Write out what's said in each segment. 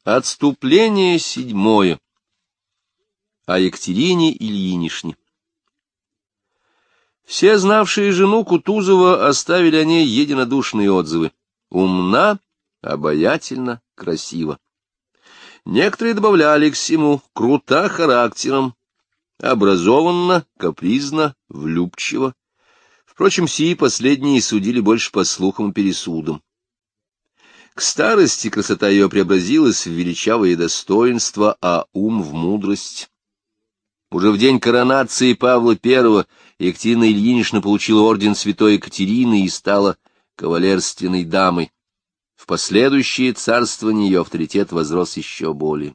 Отступление седьмое. О Екатерине Ильинишне. Все знавшие жену Кутузова оставили о ней единодушные отзывы. Умна, обаятельна, красива. Некоторые добавляли к всему: крута характером, образованна, капризна, влюбчива. Впрочем, сии последние судили больше по слухам и пересудам. К старости красота ее преобразилась в величавые достоинства, а ум — в мудрость. Уже в день коронации Павла I Екатерина Ильинична получила орден Святой Екатерины и стала кавалерственной дамой. В последующее царствование ее авторитет возрос еще более.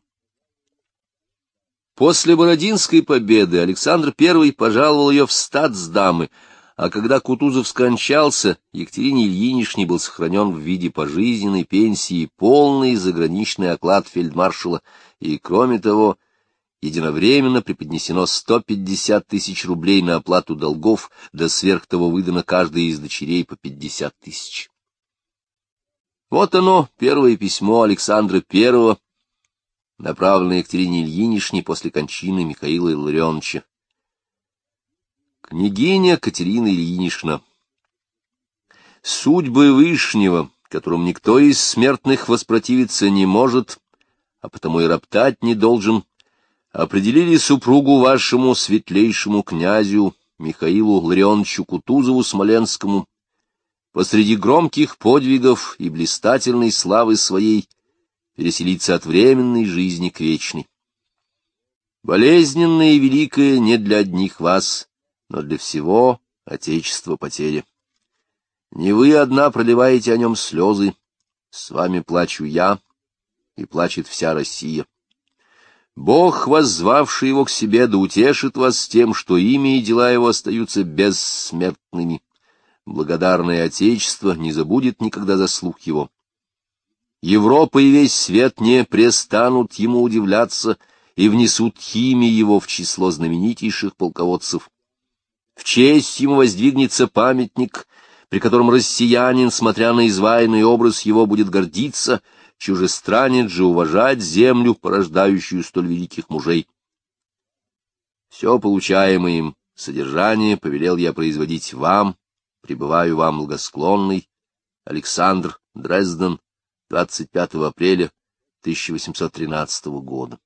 После Бородинской победы Александр I пожаловал ее в статсдамы, а когда Кутузов скончался, Екатерине Ильиничне был сохранен в виде пожизненной пенсии полный заграничный оклад фельдмаршала, и, кроме того, единовременно преподнесено 150 тысяч рублей на оплату долгов, да сверх того выдано каждой из дочерей по 50 тысяч. Вот оно, первое письмо Александра I, направленное Екатерине Ильиничне после кончины Михаила Илларионовича. Княгиня Катерина Ильинична, судьбы Вышнего, которым никто из смертных воспротивиться не может, а потому и роптать не должен, определили супругу вашему светлейшему князю Михаилу Ларионовичу Кутузову Смоленскому посреди громких подвигов и блистательной славы своей переселиться от временной жизни к вечной. Болезненная и великая не для одних вас, но для всего Отечества потеря. Не вы одна проливаете о нем слезы, с вами плачу я, и плачет вся Россия. Бог, воззвавший его к себе, да утешит вас тем, что имя и дела его остаются бессмертными. Благодарное Отечество не забудет никогда заслуг его. Европа и весь свет не престанут ему удивляться и внесут имя его в число знаменитейших полководцев. В честь ему воздвигнется памятник, при котором россиянин, смотря на изваянный образ его, будет гордиться, чужестранец же уважать землю, порождающую столь великих мужей. Все получаемое им содержание повелел я производить вам, пребываю вам благосклонный, Александр, Дрезден, 25 апреля 1813 года.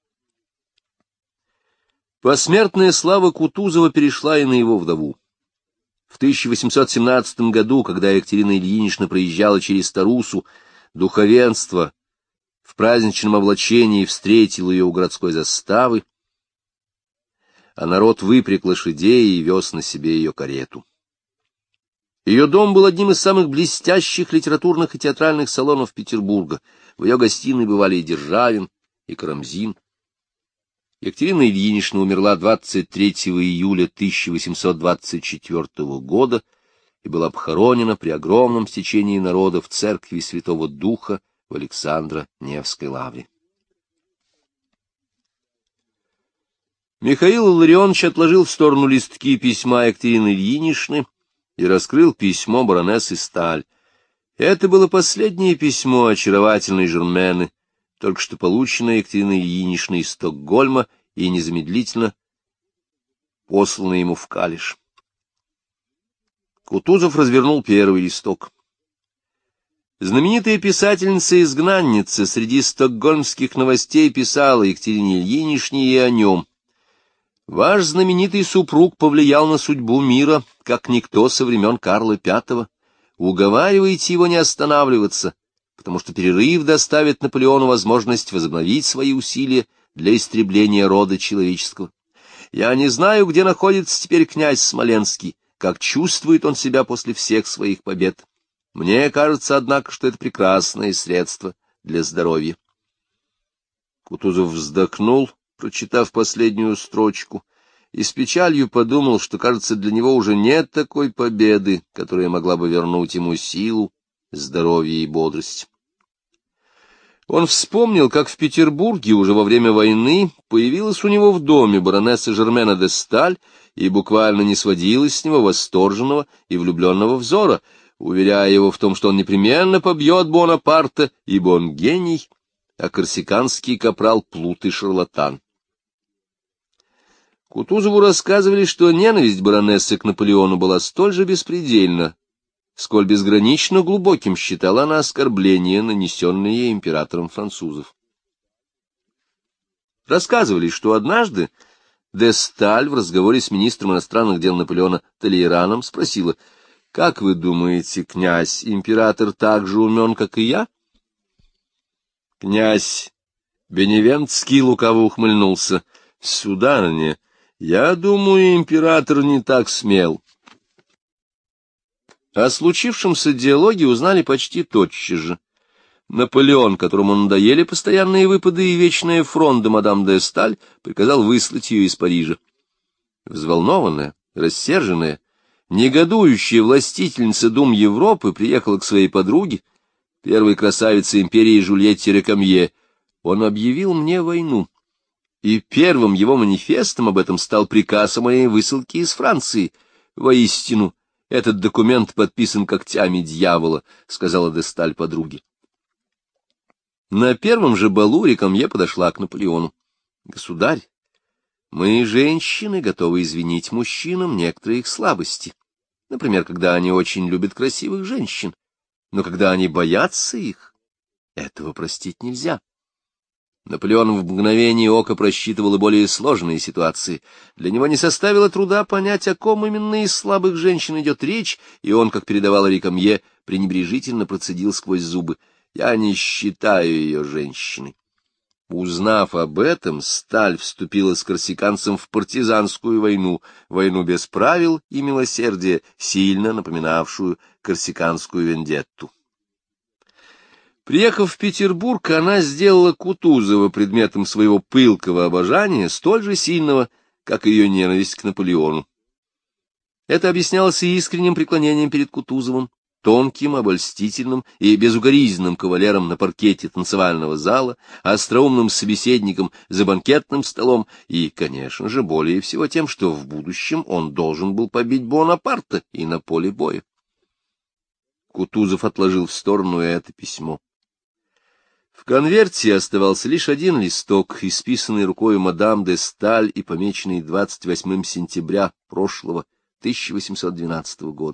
Посмертная слава Кутузова перешла и на его вдову. В 1817 году, когда Екатерина Ильинична проезжала через Тарусу, духовенство в праздничном облачении встретило ее у городской заставы, а народ выпряг лошадей и вез на себе ее карету. Ее дом был одним из самых блестящих литературных и театральных салонов Петербурга. В ее гостиной бывали и Державин, и Карамзин. Екатерина Ильинична умерла 23 июля 1824 года и была похоронена при огромном стечении народа в церкви Святого Духа в Александро-Невской лавре. Михаил Илларионович отложил в сторону листки письма Екатерины Ильиничны и раскрыл письмо баронессы Сталь. Это было последнее письмо очаровательной Жермены, только что полученное Екатериной Ильиничной из Стокгольма и незамедлительно посланное ему в Калиш. Кутузов развернул первый листок. Знаменитая писательница-изгнанница среди стокгольмских новостей писала Екатерине Ильиничне и о нем. «Ваш знаменитый супруг повлиял на судьбу мира, как никто со времен Карла V. Уговаривайте его не останавливаться, потому что перерыв доставит Наполеону возможность возобновить свои усилия для истребления рода человеческого. Я не знаю, где находится теперь князь Смоленский, как чувствует он себя после всех своих побед. Мне кажется, однако, что это прекрасное средство для здоровья». Кутузов вздохнул, прочитав последнюю строчку, и с печалью подумал, что, кажется, для него уже нет такой победы, которая могла бы вернуть ему силу, здоровье и бодрость. Он вспомнил, как в Петербурге уже во время войны появилась у него в доме баронесса Жермена де Сталь и буквально не сводила с него восторженного и влюбленного взора, уверяя его в том, что он непременно побьет Бонапарта, ибо он гений, а корсиканский капрал — плут и шарлатан. Кутузову рассказывали, что ненависть баронессы к Наполеону была столь же беспредельна, сколь безгранично глубоким считала она оскорбления, нанесенные ей императором французов. Рассказывали, что однажды де Сталь в разговоре с министром иностранных дел Наполеона Толейраном спросила: «Как вы думаете, князь, император так же умен, как и я?» Князь Беневентский лукаво ухмыльнулся: «Сударыня, я думаю, император не так смел». О случившемся диалоге узнали почти тотчас же. Наполеон, которому надоели постоянные выпады и вечная фронда мадам де Сталь, приказал выслать ее из Парижа. Взволнованная, рассерженная, негодующая властительница дум Европы приехала к своей подруге, первой красавице империи Жюльетте Рекамье. Он объявил мне войну, и первым его манифестом об этом стал приказ о моей высылке из Франции. Воистину, этот документ подписан когтями дьявола, — сказала де Сталь подруге. На первом же балу Рекамье подошла к Наполеону. — Государь, мы, женщины, готовы извинить мужчинам некоторые их слабости. Например, когда они очень любят красивых женщин. Но когда они боятся их, этого простить нельзя. Наполеон в мгновение ока просчитывал и более сложные ситуации. Для него не составило труда понять, о ком именно из слабых женщин идет речь, и он, как передавал Рекамье, пренебрежительно процедил сквозь зубы: «Я не считаю ее женщиной». Узнав об этом, Сталь вступила с корсиканцем в партизанскую войну, войну без правил и милосердия, сильно напоминавшую корсиканскую вендетту. Приехав в Петербург, она сделала Кутузова предметом своего пылкого обожания, столь же сильного, как ее ненависть к Наполеону. Это объяснялось и искренним преклонением перед Кутузовым, тонким, обольстительным и безукоризненным кавалером на паркете танцевального зала, остроумным собеседником за банкетным столом и, конечно же, более всего тем, что в будущем он должен был побить Бонапарта и на поле боя. Кутузов отложил в сторону это письмо. В конверте оставался лишь один листок, исписанный рукой мадам де Сталь и помеченный 28 сентября прошлого 1812 года.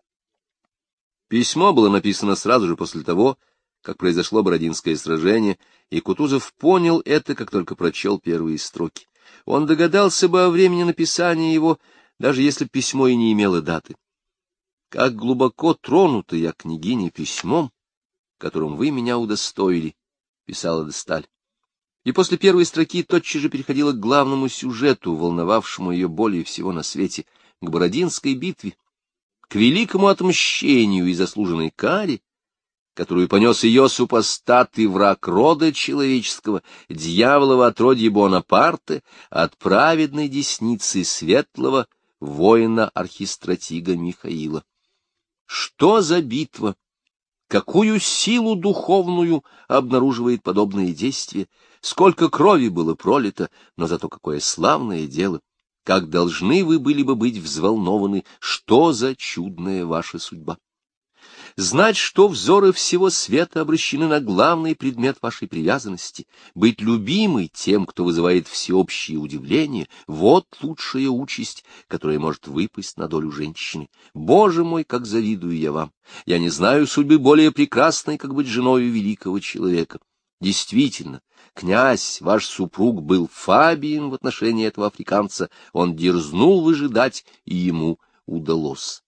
Письмо было написано сразу же после того, как произошло Бородинское сражение, и Кутузов понял это, как только прочел первые строки. Он догадался бы о времени написания его, даже если письмо и не имело даты. «Как глубоко тронута я, княгиня, письмом, которым вы меня удостоили», — писала де Сталь. И после первой строки тотчас же переходила к главному сюжету, волновавшему ее более всего на свете, к Бородинской битве, к великому отмщению и заслуженной каре, которую понес ее супостат и враг рода человеческого, дьяволово отродье Бонапарта, от праведной десницы светлого воина-архистратига Михаила. Что за битва? Какую силу духовную обнаруживает подобное действие? Сколько крови было пролито, но зато какое славное дело! Как должны вы были бы быть взволнованы, что за чудная ваша судьба! Знать, что взоры всего света обращены на главный предмет вашей привязанности, быть любимой тем, кто вызывает всеобщее удивление, вот лучшая участь, которая может выпасть на долю женщины. Боже мой, как завидую я вам! Я не знаю судьбы более прекрасной, как быть женою великого человека. Действительно, князь, ваш супруг, был Фабием в отношении этого африканца, он дерзнул выжидать, и ему удалось.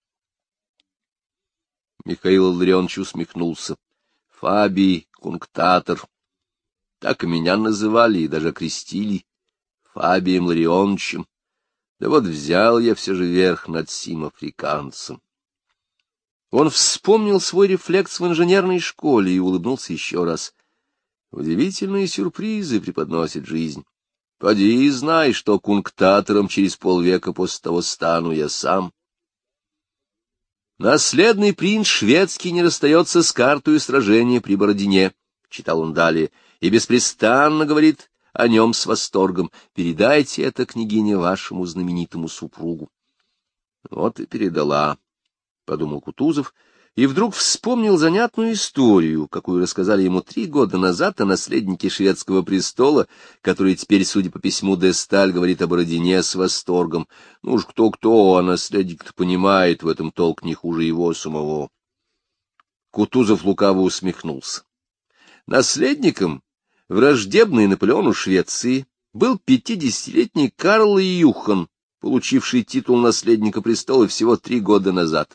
Михаил Илларионович усмехнулся. Фабий — кунктатор. Так и меня называли, и даже крестили Фабием Ларионовичем. Да вот взял я все же верх над сим африканцем. Он вспомнил свой рефлекс в инженерной школе и улыбнулся еще раз. Удивительные сюрпризы преподносит жизнь. Поди и знай, что кунктатором через полвека после того стану я сам. «Наследный принц шведский не расстается с картой сражения при Бородине», — читал он далее, — «и беспрестанно говорит о нем с восторгом. Передайте это, княгиня, вашему знаменитому супругу». Вот и передала, — подумал Кутузов, и вдруг вспомнил занятную историю, какую рассказали ему 3 года назад о наследнике шведского престола, который теперь, судя по письму де Сталь, говорит о Бородине с восторгом. Ну уж кто-кто, а наследник-то понимает в этом толк не хуже его самого. Кутузов лукаво усмехнулся. Наследником враждебной Наполеону Швеции был 50-летний Карл Юхан, получивший титул наследника престола всего 3 года назад.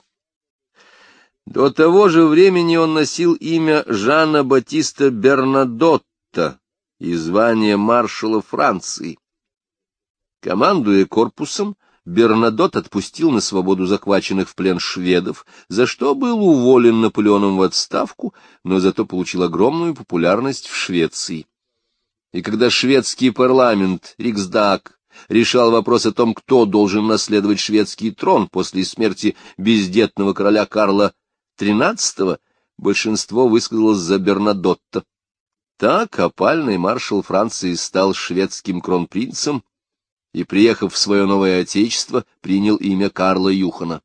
До того же времени он носил имя Жана Батиста Бернадотта и звание маршала Франции. Командуя корпусом, Бернадотт отпустил на свободу захваченных в плен шведов, за что был уволен Наполеоном в отставку, но зато получил огромную популярность в Швеции. И когда шведский парламент, Риксдаг, решал вопрос о том, кто должен наследовать шведский трон после смерти бездетного короля Карла XIII, большинство высказалось за Бернадотта. Так опальный маршал Франции стал шведским кронпринцем и, приехав в свое новое отечество, принял имя Карла Юхана.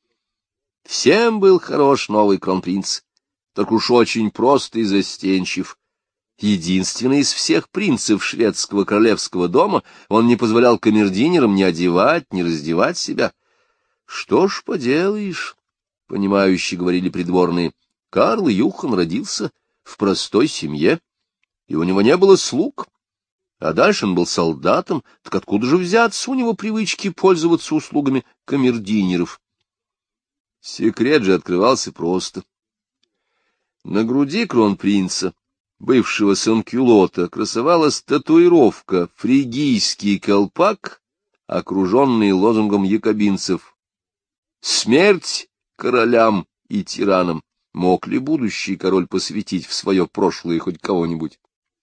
Всем был хорош новый кронпринц, только уж очень прост и застенчив. Единственный из всех принцев шведского королевского дома, он не позволял камердинерам ни одевать, ни раздевать себя. Что ж поделаешь, понимающе говорили придворные, Карл Юхан родился в простой семье, и у него не было слуг. А дальше он был солдатом, так откуда же взяться у него привычки пользоваться услугами камердинеров? Секрет же открывался просто. На груди кронпринца, бывшего санкюлота, красовалась татуировка «Фригийский колпак», окруженный лозунгом якобинцев «Смерть королям и тиранам». Мог ли будущий король посвятить в свое прошлое хоть кого-нибудь?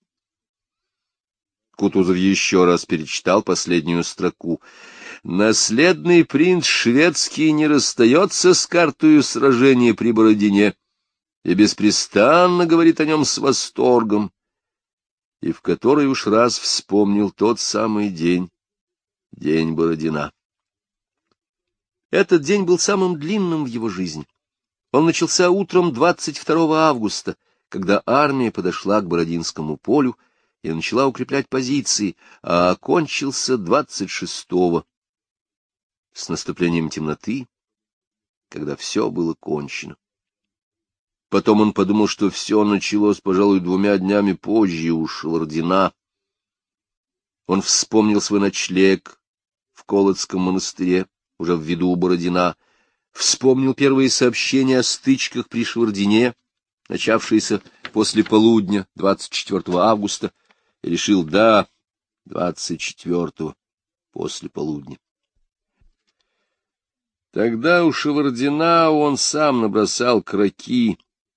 Кутузов еще раз перечитал последнюю строку. «Наследный принц шведский не расстается с картою сражения при Бородине и беспрестанно говорит о нем с восторгом, и в который уж раз вспомнил тот самый день, день Бородина». Этот день был самым длинным в его жизни. Он начался утром 22 августа, когда армия подошла к Бородинскому полю и начала укреплять позиции, а окончился 26-го, с наступлением темноты, когда все было кончено. Потом он подумал, что все началось, пожалуй, 2 днями позже у Шевардина. Он вспомнил свой ночлег в Колодском монастыре, уже в виду у Бородина, вспомнил первые сообщения о стычках при Шевардине, начавшиеся после полудня 24 августа, и решил, да, 24-го, после полудня. Тогда у Шевардина он сам набросал кроки,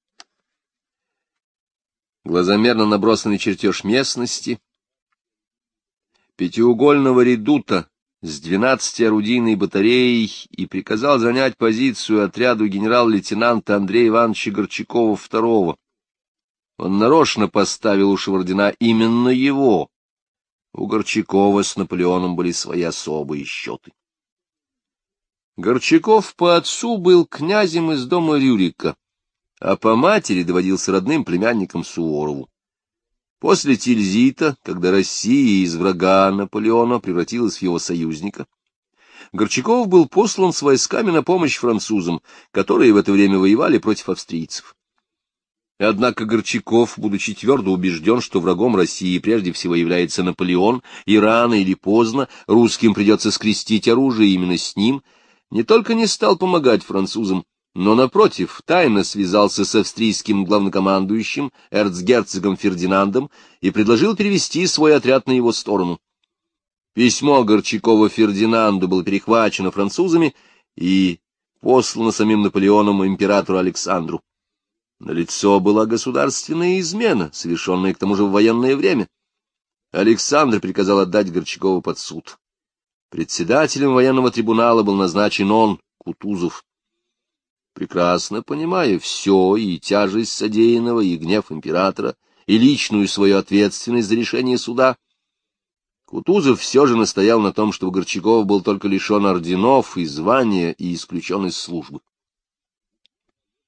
глазомерно набросанный чертеж местности, пятиугольного редута с 12 орудийной батареей и приказал занять позицию отряду генерал-лейтенанта Андрея Ивановича Горчакова II. Он нарочно поставил у Шевардина именно его. У Горчакова с Наполеоном были свои особые счеты. Горчаков по отцу был князем из дома Рюрика, а по матери доводился родным племянником Суворову. После Тильзита, когда Россия из врага Наполеона превратилась в его союзника, Горчаков был послан с войсками на помощь французам, которые в это время воевали против австрийцев. Однако Горчаков, будучи твердо убежден, что врагом России прежде всего является Наполеон, и рано или поздно русским придется скрестить оружие именно с ним, не только не стал помогать французам, но, напротив, тайно связался с австрийским главнокомандующим, эрцгерцогом Фердинандом, и предложил перевести свой отряд на его сторону. Письмо Горчакова Фердинанду было перехвачено французами и послано самим Наполеоном императору Александру. Налицо была государственная измена, совершенная к тому же в военное время. Александр приказал отдать Горчакова под суд. Председателем военного трибунала был назначен он, Кутузов. Прекрасно понимая все, и тяжесть содеянного, и гнев императора, и личную свою ответственность за решение суда, Кутузов все же настоял на том, чтобы Горчаков был только лишен орденов и звания и исключен из службы.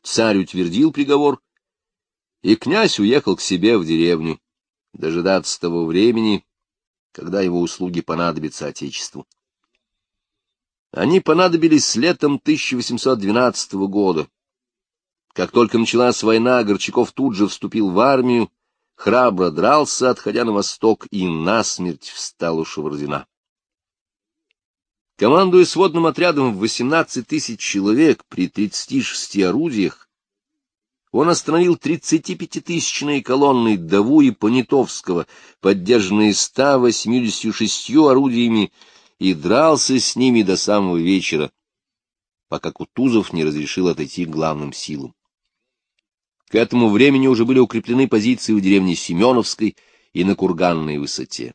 Царь утвердил приговор, и князь уехал к себе в деревню, дожидаться того времени, когда его услуги понадобятся отечеству. Они понадобились летом 1812 года. Как только началась война, Горчаков тут же вступил в армию, храбро дрался, отходя на восток, и насмерть встал у Шевардина. Командуя сводным отрядом в 18 тысяч человек при 36 орудиях, он остановил 35-тысячные колонны Даву и Понятовского, поддержанные 186 орудиями, и дрался с ними до самого вечера, пока Кутузов не разрешил отойти к главным силам. К этому времени уже были укреплены позиции у деревни Семеновской и на Курганной высоте.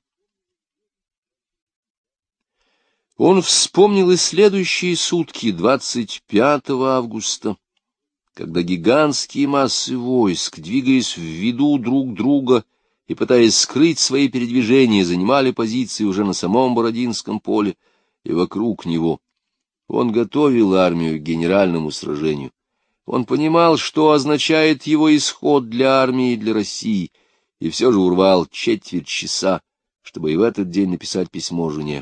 Он вспомнил и следующие сутки, 25 августа, когда гигантские массы войск, двигаясь в виду друг друга и пытаясь скрыть свои передвижения, занимали позиции уже на самом Бородинском поле и вокруг него. Он готовил армию к генеральному сражению. Он понимал, что означает его исход для армии и для России, и все же урвал четверть часа, чтобы и в этот день написать письмо жене.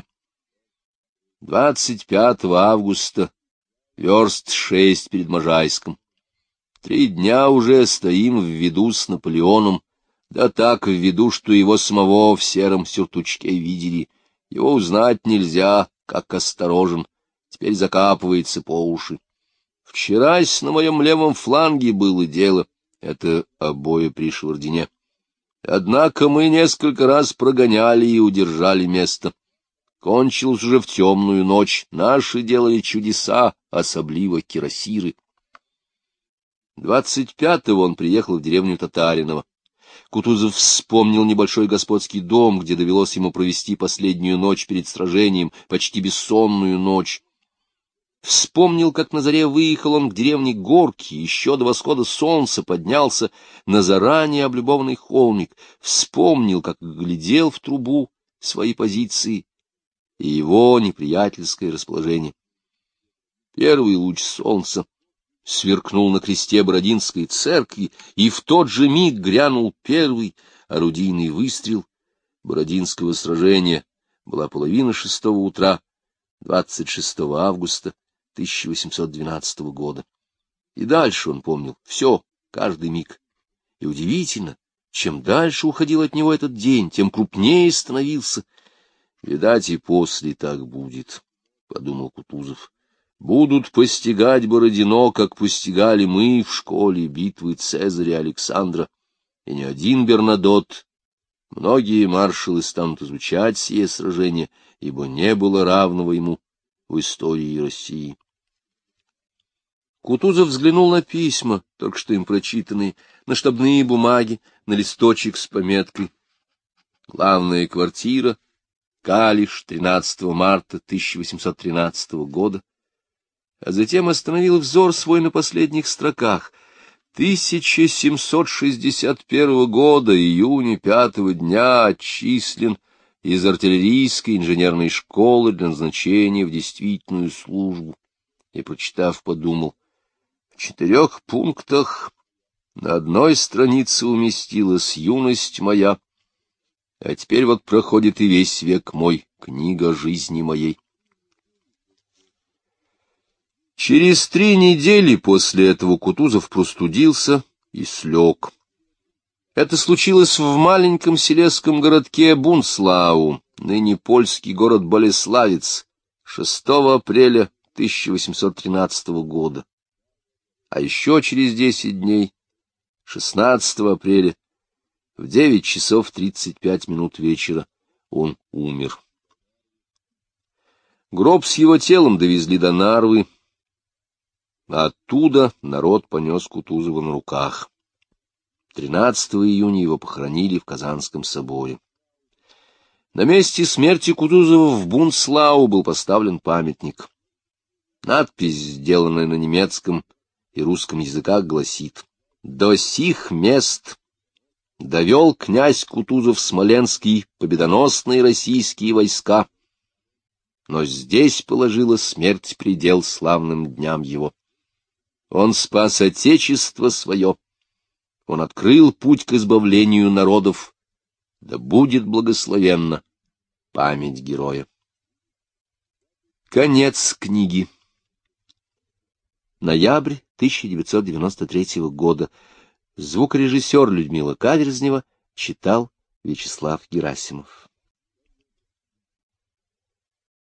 25 августа, верст 6 перед Можайском. 3 дня уже стоим в виду с Наполеоном, да так в виду, что его самого в сером сюртучке видели. Его узнать нельзя, как осторожен, теперь закапывается по уши. Вчерась на моем левом фланге было дело, это обои при Шевардине. Однако мы несколько раз прогоняли и удержали место. Кончилось уже в темную ночь, наши делали чудеса, особливо кирасиры. 25-го он приехал в деревню Татаринова. Кутузов вспомнил небольшой господский дом, где довелось ему провести последнюю ночь перед сражением, почти бессонную ночь. Вспомнил, как на заре выехал он к деревне Горки, еще до восхода солнца поднялся на заранее облюбованный холмик. Вспомнил, как глядел в трубу свои позиции и его неприятельское расположение. Первый луч солнца сверкнул на кресте Бородинской церкви, и в тот же миг грянул первый орудийный выстрел Бородинского сражения. Была 5:30 утра, 26 августа 1812 года. И дальше он помнил все, каждый миг. И удивительно, чем дальше уходил от него этот день, тем крупнее становился. «Видать, и после так будет», — подумал Кутузов. «Будут постигать Бородино, как постигали мы в школе битвы Цезаря Александра, и не один Бернадотт. Многие маршалы станут изучать сие сражение, ибо не было равного ему в истории России». Кутузов взглянул на письма, только что им прочитанные, на штабные бумаги, на листочек с пометкой «Главная квартира, Калиш, 13 марта 1813 года», а затем остановил взор свой на последних строках. 1761 года, июня 5-го дня, отчислен из артиллерийской инженерной школы для назначения в действительную службу. И, прочитав, подумал, в 4 пунктах на одной странице уместилась юность моя, а теперь вот проходит и весь век мой, книга жизни моей. Через 3 недели после этого Кутузов простудился и слег. Это случилось в маленьком селесском городке Бунслау, ныне польский город Болеславец, 6 апреля 1813 года. А еще через 10 дней, 16 апреля, в 9 часов 35 минут вечера, он умер. Гроб с его телом довезли до Нарвы, а оттуда народ понес Кутузова на руках. 13 июня его похоронили в Казанском соборе. На месте смерти Кутузова в Бунслау был поставлен памятник. Надпись, сделанная на немецком и русском языках, гласит: «До сих мест довел князь Кутузов Смоленский победоносные российские войска, но здесь положила смерть предел славным дням его». Он спас Отечество свое. Он открыл путь к избавлению народов. Да будет благословенна память героя. Конец книги. Ноябрь 1993 года. Звукорежиссер Людмила Каверзнева читал Вячеслав Герасимов.